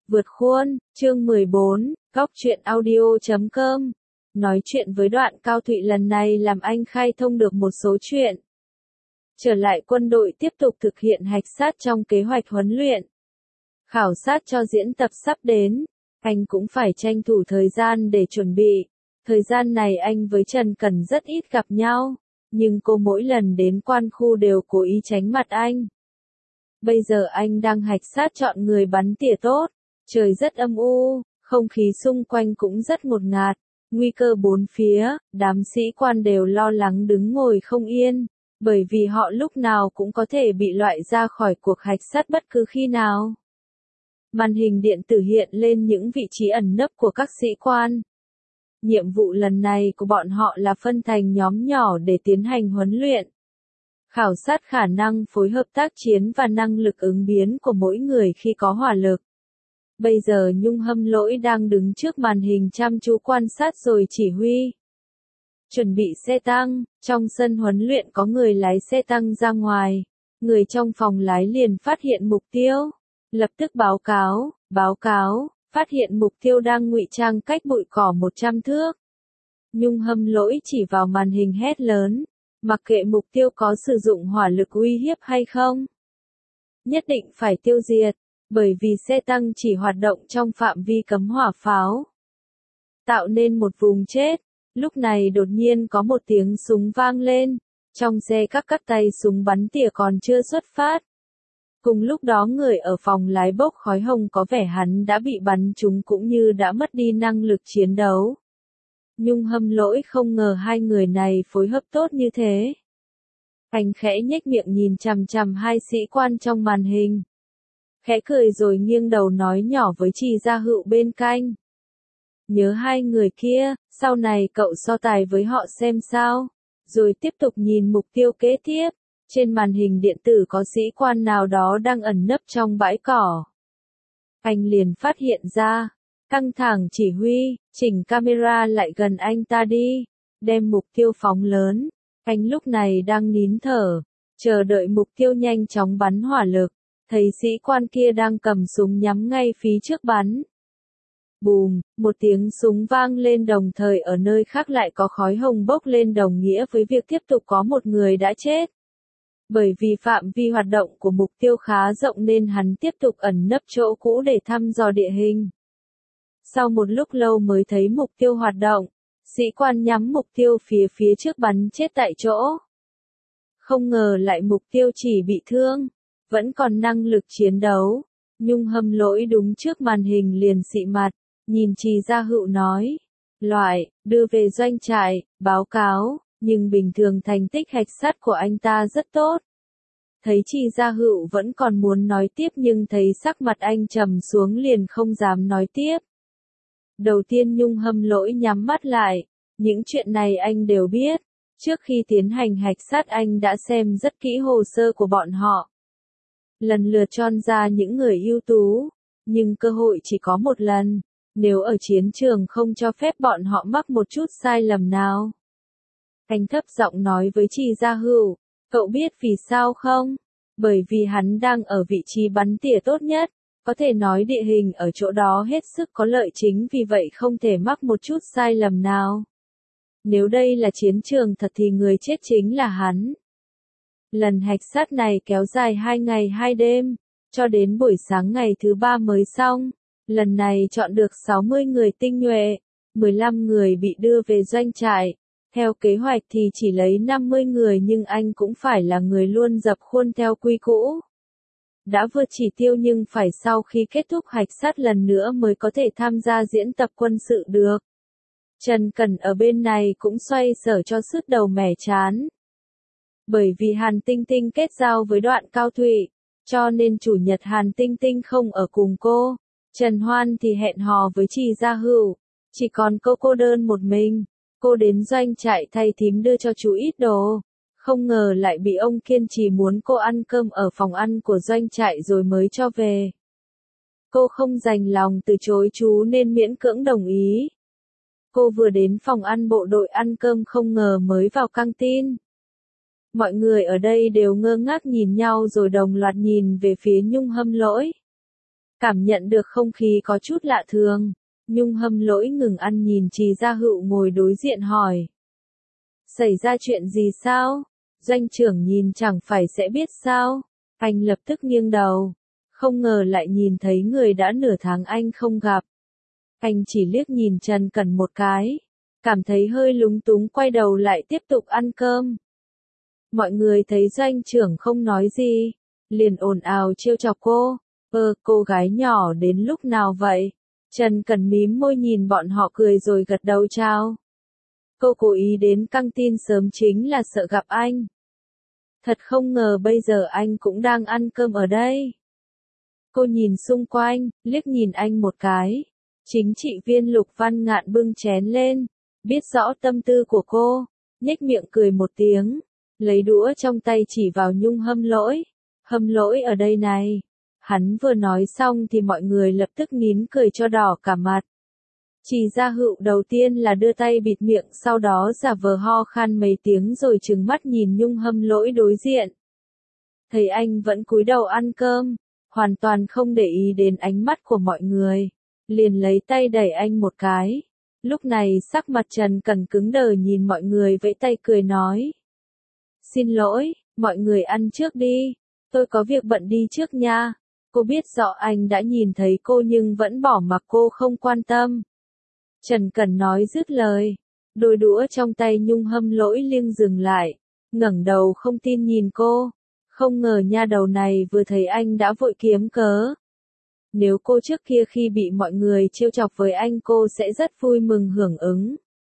Vượt khuôn, chương 14, góc truyện audio.com. Nói chuyện với Đoạn Cao Thụy lần này làm anh khai thông được một số chuyện. Trở lại quân đội tiếp tục thực hiện hạch sát trong kế hoạch huấn luyện. Khảo sát cho diễn tập sắp đến, anh cũng phải tranh thủ thời gian để chuẩn bị. Thời gian này anh với Trần Cẩn rất ít gặp nhau, nhưng cô mỗi lần đến quan khu đều cố ý tránh mặt anh. Bây giờ anh đang hạch sát chọn người bắn tỉa tốt. Trời rất âm u, không khí xung quanh cũng rất ngột ngạt, nguy cơ bốn phía, đám sĩ quan đều lo lắng đứng ngồi không yên, bởi vì họ lúc nào cũng có thể bị loại ra khỏi cuộc hạch sát bất cứ khi nào. Màn hình điện tử hiện lên những vị trí ẩn nấp của các sĩ quan. Nhiệm vụ lần này của bọn họ là phân thành nhóm nhỏ để tiến hành huấn luyện. Khảo sát khả năng phối hợp tác chiến và năng lực ứng biến của mỗi người khi có hỏa lực. Bây giờ Nhung Hâm Lỗi đang đứng trước màn hình chăm chú quan sát rồi chỉ huy. Chuẩn bị xe tăng, trong sân huấn luyện có người lái xe tăng ra ngoài. Người trong phòng lái liền phát hiện mục tiêu. Lập tức báo cáo, phát hiện mục tiêu đang ngụy trang cách bụi cỏ 100 thước. Nhung Hâm Lỗi chỉ vào màn hình hét lớn, mặc kệ mục tiêu có sử dụng hỏa lực uy hiếp hay không. Nhất định phải tiêu diệt. Bởi vì xe tăng chỉ hoạt động trong phạm vi cấm hỏa pháo. Tạo nên một vùng chết, lúc này đột nhiên có một tiếng súng vang lên, trong xe các tay súng bắn tỉa còn chưa xuất phát. Cùng lúc đó người ở phòng lái bốc khói hồng có vẻ hắn đã bị bắn trúng cũng như đã mất đi năng lực chiến đấu. Nhung Hâm Lỗi không ngờ hai người này phối hợp tốt như thế. Anh khẽ nhếch miệng nhìn chằm chằm hai sĩ quan trong màn hình. Khẽ cười rồi nghiêng đầu nói nhỏ với Trì Gia Hựu bên cạnh. Nhớ hai người kia, sau này cậu so tài với họ xem sao. Rồi tiếp tục nhìn mục tiêu kế tiếp. Trên màn hình điện tử có sĩ quan nào đó đang ẩn nấp trong bãi cỏ. Anh liền phát hiện ra. Căng thẳng chỉ huy, chỉnh camera lại gần anh ta đi. Đem mục tiêu phóng lớn. Anh lúc này đang nín thở. Chờ đợi mục tiêu nhanh chóng bắn hỏa lực. Thấy sĩ quan kia đang cầm súng nhắm ngay phía trước bắn. Bùm, một tiếng súng vang lên đồng thời ở nơi khác lại có khói hồng bốc lên đồng nghĩa với việc tiếp tục có một người đã chết. Bởi vì phạm vi hoạt động của mục tiêu khá rộng nên hắn tiếp tục ẩn nấp chỗ cũ để thăm dò địa hình. Sau một lúc lâu mới thấy mục tiêu hoạt động, sĩ quan nhắm mục tiêu phía trước bắn chết tại chỗ. Không ngờ lại mục tiêu chỉ bị thương. Vẫn còn năng lực chiến đấu. Nhung Hâm Lỗi đúng trước màn hình liền xị mặt, nhìn Trì Gia Hựu nói. Đưa về doanh trại, báo cáo, nhưng bình thường thành tích hạch sát của anh ta rất tốt. Thấy Trì Gia Hựu vẫn còn muốn nói tiếp nhưng thấy sắc mặt anh trầm xuống liền không dám nói tiếp. Đầu tiên Nhung Hâm Lỗi nhắm mắt lại, những chuyện này anh đều biết. Trước khi tiến hành hạch sát anh đã xem rất kỹ hồ sơ của bọn họ. Lần lượt chọn ra những người ưu tú, nhưng cơ hội chỉ có một lần, nếu ở chiến trường không cho phép bọn họ mắc một chút sai lầm nào. Anh thấp giọng nói với Trì Gia Hựu, cậu biết vì sao không? Bởi vì hắn đang ở vị trí bắn tỉa tốt nhất, có thể nói địa hình ở chỗ đó hết sức có lợi chính vì vậy không thể mắc một chút sai lầm nào. Nếu đây là chiến trường thật thì người chết chính là hắn. Lần hạch sát này kéo dài 2 ngày 2 đêm, cho đến buổi sáng ngày thứ 3 mới xong. Lần này chọn được 60 người tinh nhuệ, 15 người bị đưa về doanh trại. Theo kế hoạch thì chỉ lấy 50 người nhưng anh cũng phải là người luôn dập khuôn theo quy cũ. Đã vượt chỉ tiêu nhưng phải sau khi kết thúc hạch sát lần nữa mới có thể tham gia diễn tập quân sự được. Trần Cẩn ở bên này cũng xoay sở cho sứt đầu mẻ chán. Bởi vì Hàn Tinh Tinh kết giao với Đoạn Cao Thụy, cho nên chủ nhật Hàn Tinh Tinh không ở cùng cô. Trần Hoan thì hẹn hò với Trì Gia Hựu, chỉ còn cô đơn một mình. Cô đến doanh trại thay thím đưa cho chú ít đồ. Không ngờ lại bị ông kiên trì muốn cô ăn cơm ở phòng ăn của doanh trại rồi mới cho về. Cô không đành lòng từ chối chú nên miễn cưỡng đồng ý. Cô vừa đến phòng ăn bộ đội ăn cơm không ngờ mới vào căng tin. Mọi người ở đây đều ngơ ngác nhìn nhau rồi đồng loạt nhìn về phía Nhung Hâm Lỗi. Cảm nhận được không khí có chút lạ thường, Nhung Hâm Lỗi ngừng ăn nhìn Trì Gia Hựu ngồi đối diện hỏi. Xảy ra chuyện gì sao? Doanh trưởng nhìn chẳng phải sẽ biết sao? Anh lập tức nghiêng đầu, không ngờ lại nhìn thấy người đã nửa tháng anh không gặp. Anh chỉ liếc nhìn Trần Cẩn một cái, cảm thấy hơi lúng túng quay đầu lại tiếp tục ăn cơm. Mọi người thấy doanh trưởng không nói gì, liền ồn ào trêu chọc cô. Cô gái nhỏ đến lúc nào vậy? Trần Cẩn mím môi nhìn bọn họ cười rồi gật đầu chào. Cô cố ý đến căng tin sớm chính là sợ gặp anh. Thật không ngờ bây giờ anh cũng đang ăn cơm ở đây. Cô nhìn xung quanh, liếc nhìn anh một cái. Chính trị viên Lục Văn Ngạn bưng chén lên, biết rõ tâm tư của cô, nhếch miệng cười một tiếng, lấy đũa trong tay chỉ vào Nhung Hâm Lỗi. Hâm Lỗi ở đây này. Hắn vừa nói xong thì mọi người lập tức nín cười cho đỏ cả mặt. Trì Gia Hựu đầu tiên là đưa tay bịt miệng, sau đó giả vờ ho khan mấy tiếng rồi trừng mắt nhìn Nhung Hâm Lỗi đối diện. Thấy anh vẫn cúi đầu ăn cơm, hoàn toàn không để ý đến ánh mắt của mọi người, liền lấy tay đẩy anh một cái. Lúc này sắc mặt Trần Cẩn cứng đờ nhìn mọi người vẫy tay cười nói. Xin lỗi, mọi người ăn trước đi, tôi có việc bận đi trước nha. Cô biết rõ anh đã nhìn thấy cô nhưng vẫn bỏ mặc cô không quan tâm. Trần Cẩn nói dứt lời, đôi đũa trong tay Nhung Hâm Lỗi liêng dừng lại, ngẩng đầu không tin nhìn cô. Không ngờ nha đầu này vừa thấy anh đã vội kiếm cớ. Nếu cô trước kia khi bị mọi người trêu chọc với anh cô sẽ rất vui mừng hưởng ứng.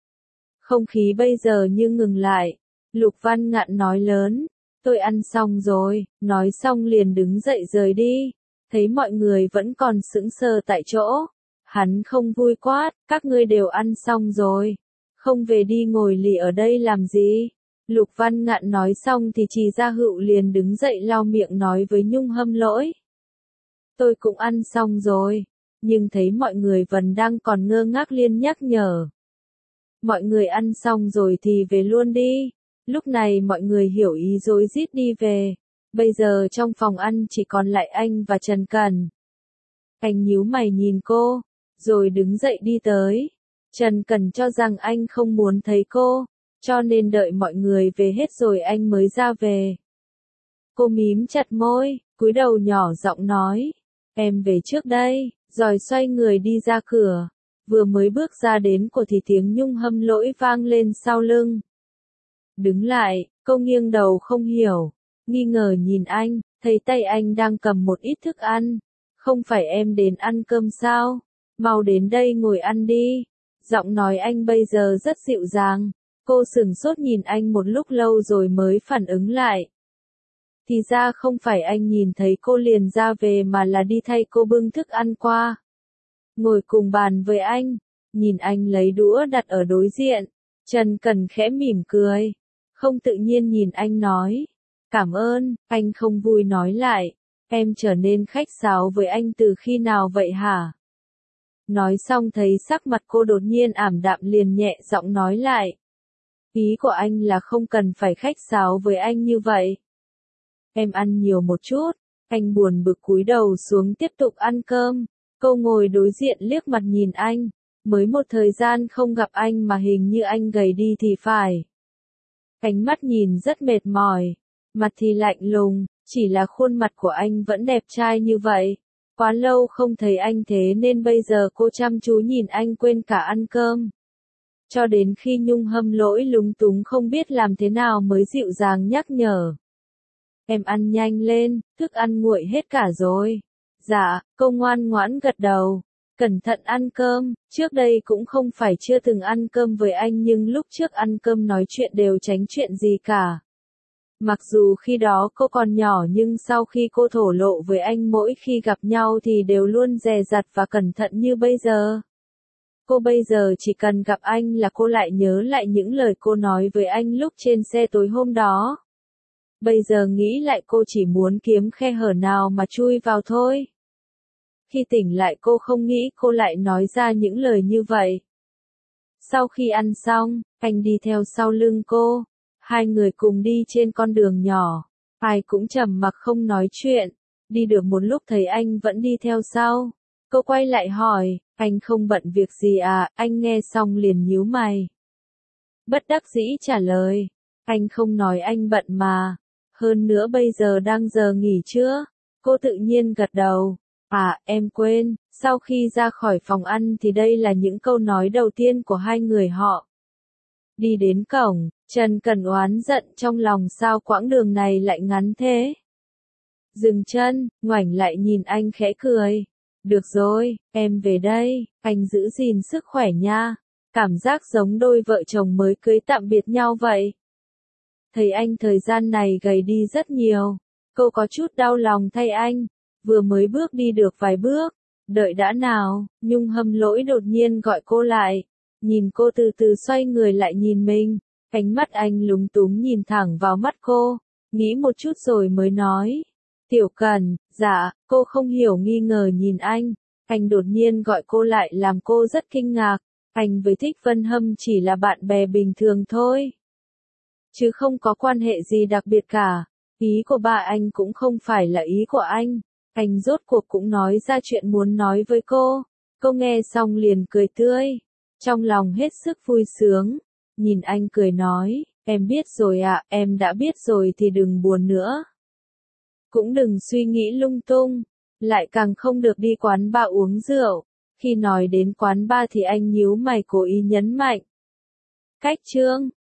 Không khí bây giờ như ngừng lại, Lục Văn Ngạn nói lớn, tôi ăn xong rồi, nói xong liền đứng dậy rời đi. Thấy mọi người vẫn còn sững sờ tại chỗ, hắn không vui quát, các ngươi đều ăn xong rồi, không về đi ngồi lì ở đây làm gì? Lục Văn Ngạn nói xong thì Trì Gia Hựu liền đứng dậy lau miệng nói với Nhung Hâm Lỗi. Tôi cũng ăn xong rồi, nhưng thấy mọi người vẫn đang còn ngơ ngác liền nhắc nhở. Mọi người ăn xong rồi thì về luôn đi. Lúc này mọi người hiểu ý rối rít đi về. Bây giờ trong phòng ăn chỉ còn lại anh và Trần Cẩn. Anh nhíu mày nhìn cô, rồi đứng dậy đi tới. Trần Cẩn cho rằng anh không muốn thấy cô, cho nên đợi mọi người về hết rồi anh mới ra về. Cô mím chặt môi, cúi đầu nhỏ giọng nói, em về trước đây, rồi xoay người đi ra cửa. Vừa mới bước ra đến cửa thì tiếng Nhung Hâm Lỗi vang lên sau lưng. Đứng lại, cô nghiêng đầu không hiểu, nghi ngờ nhìn anh, thấy tay anh đang cầm một ít thức ăn. Không phải em đến ăn cơm sao? Mau đến đây ngồi ăn đi. Giọng nói anh bây giờ rất dịu dàng. Cô sửng sốt nhìn anh một lúc lâu rồi mới phản ứng lại. Thì ra không phải anh nhìn thấy cô liền ra về mà là đi thay cô bưng thức ăn qua. Ngồi cùng bàn với anh, nhìn anh lấy đũa đặt ở đối diện. Trần Cẩn khẽ mỉm cười, không tự nhiên nhìn anh nói. Cảm ơn, anh không vui nói lại. Em trở nên khách sáo với anh từ khi nào vậy hả? Nói xong thấy sắc mặt cô đột nhiên ảm đạm liền nhẹ giọng nói lại. Ý của anh là không cần phải khách sáo với anh như vậy. Em ăn nhiều một chút. Anh buồn bực cúi đầu xuống tiếp tục ăn cơm. Cô ngồi đối diện liếc mặt nhìn anh. Mới một thời gian không gặp anh mà hình như anh gầy đi thì phải. Ánh mắt nhìn rất mệt mỏi. Mặt thì lạnh lùng, chỉ là khuôn mặt của anh vẫn đẹp trai như vậy. Quá lâu không thấy anh thế nên bây giờ cô chăm chú nhìn anh quên cả ăn cơm. Cho đến khi Nhung Hâm Lỗi lúng túng không biết làm thế nào mới dịu dàng nhắc nhở. Em ăn nhanh lên, thức ăn nguội hết cả rồi. Dạ, cô ngoan ngoãn gật đầu. Cẩn thận ăn cơm, trước đây cũng không phải chưa từng ăn cơm với anh nhưng lúc trước ăn cơm nói chuyện đều tránh chuyện gì cả. Mặc dù khi đó cô còn nhỏ nhưng sau khi cô thổ lộ với anh mỗi khi gặp nhau thì đều luôn dè dặt và cẩn thận như bây giờ. Cô bây giờ chỉ cần gặp anh là cô lại nhớ lại những lời cô nói với anh lúc trên xe tối hôm đó. Bây giờ nghĩ lại cô chỉ muốn kiếm khe hở nào mà chui vào thôi. Khi tỉnh lại cô không nghĩ cô lại nói ra những lời như vậy. Sau khi ăn xong, anh đi theo sau lưng cô. Hai người cùng đi trên con đường nhỏ. Ai cũng trầm mặc không nói chuyện. Đi được một lúc thấy anh vẫn đi theo sau. Cô quay lại hỏi, anh không bận việc gì à? Anh nghe xong liền nhíu mày. Bất đắc dĩ trả lời, anh không nói anh bận mà. Hơn nữa bây giờ đang giờ nghỉ trưa. Cô tự nhiên gật đầu. À, em quên, sau khi ra khỏi phòng ăn thì đây là những câu nói đầu tiên của hai người họ. Đi đến cổng, Trần Cẩn oán giận trong lòng sao quãng đường này lại ngắn thế. Dừng chân, ngoảnh lại nhìn anh khẽ cười. Được rồi, em về đây, anh giữ gìn sức khỏe nha. Cảm giác giống đôi vợ chồng mới cưới tạm biệt nhau vậy. Thấy anh thời gian này gầy đi rất nhiều. Cô có chút đau lòng thay anh. Vừa mới bước đi được vài bước. Đợi đã nào, Nhung Hâm Lỗi đột nhiên gọi cô lại. Nhìn cô từ từ xoay người lại nhìn mình. Ánh mắt anh lúng túng nhìn thẳng vào mắt cô. Nghĩ một chút rồi mới nói. Tiểu Cần, dạ, cô không hiểu nghi ngờ nhìn anh. Anh đột nhiên gọi cô lại làm cô rất kinh ngạc. Anh với Thích Vân Hâm chỉ là bạn bè bình thường thôi. Chứ không có quan hệ gì đặc biệt cả. Ý của bà anh cũng không phải là ý của anh. Anh rốt cuộc cũng nói ra chuyện muốn nói với cô. Cô nghe xong liền cười tươi. Trong lòng hết sức vui sướng. Nhìn anh cười nói, em biết rồi ạ, em đã biết rồi thì đừng buồn nữa. Cũng đừng suy nghĩ lung tung. Lại càng không được đi quán bar uống rượu. Khi nói đến quán bar thì anh nhíu mày cố ý nhấn mạnh. Cách chương